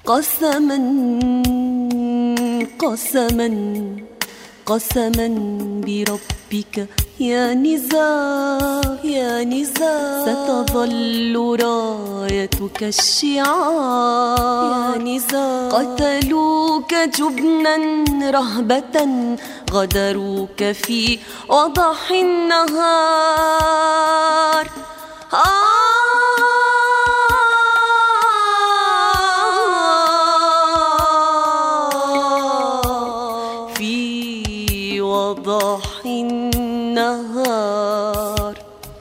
قسما قسما قسما بربك يا نزار يا نزار ستظل رايتك الشعار يا نزار قتلوك جبنا رهبة غدروك في وضح النهار في وضح النهار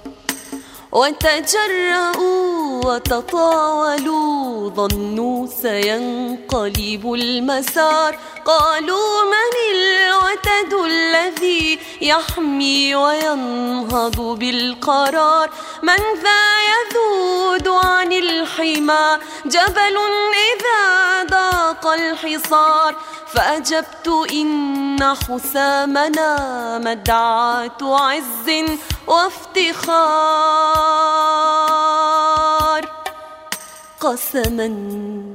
وتجرؤوا وتطاولوا ظنوا سينقلب المسار قالوا من الوتد الذي يحمي وينهض بالقرار من ذا يذود عن الحمى جبل إذا ضاق الحصار فأجبت إن حسامنا مدعاة عز وافتخار قسما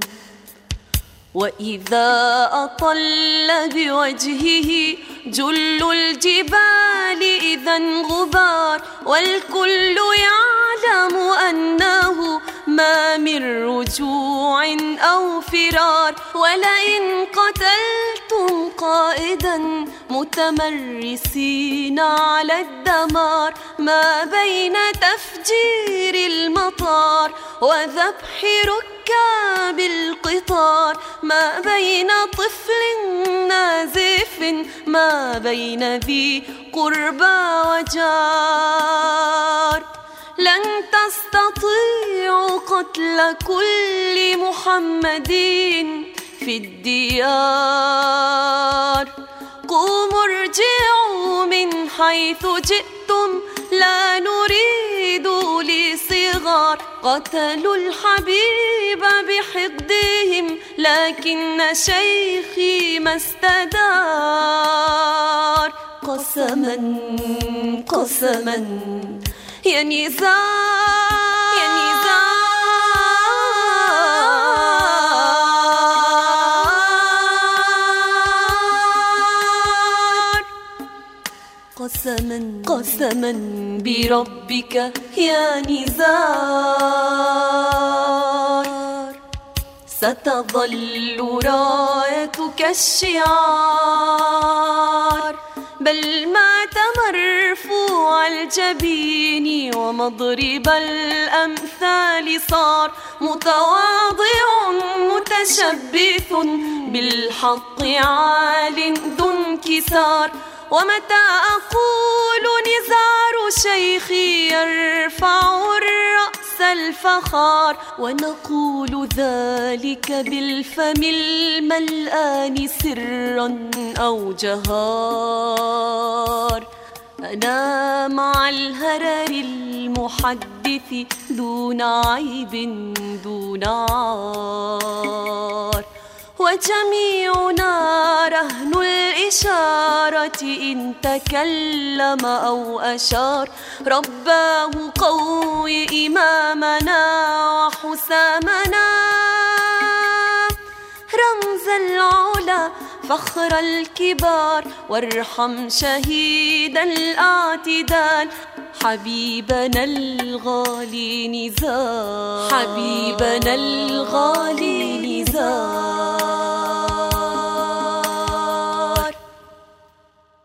وإذا أطل بوجهه جل الجبال إذا غبار والكل يعلم أنه ما من رجوع أو فرار ولئن قتلتم قائدا متمرسين على الدمار ما بين تفجير المطار وذبح ركاب القطار ما بين طفل نازف ما بين ذي قربى وجار لن تستطيعوا قتل كل محمد في الديار قوموا ارجعوا من حيث جئتم لا نريد لصغار قتلوا الحبيب بحقدهم لكن شيخي ما استدار قسما قسما يا نزار يا نزار قسما قسما بربك يا نزار ستظل رايتك الشعار بل مات مرفوع الجبين ومضرب الأمثال صار متواضع متشبث بالحق عال ذو انكسار ومتى أقول نزار شيخي يرفع الرأس الفخار ونقول ذلك بالفم الملآن سرا أو جهار أنا مع الهرر المحدث دون عيب دون عار وجميعنا رهن الإشارة إن تكلم أو أشار رباه قوي إمامنا وحسامنا رمز العلا فخر الكبار وارحم شهيد الاعتدال حبيبنا الغالي نزار حبيبنا الغالي نزار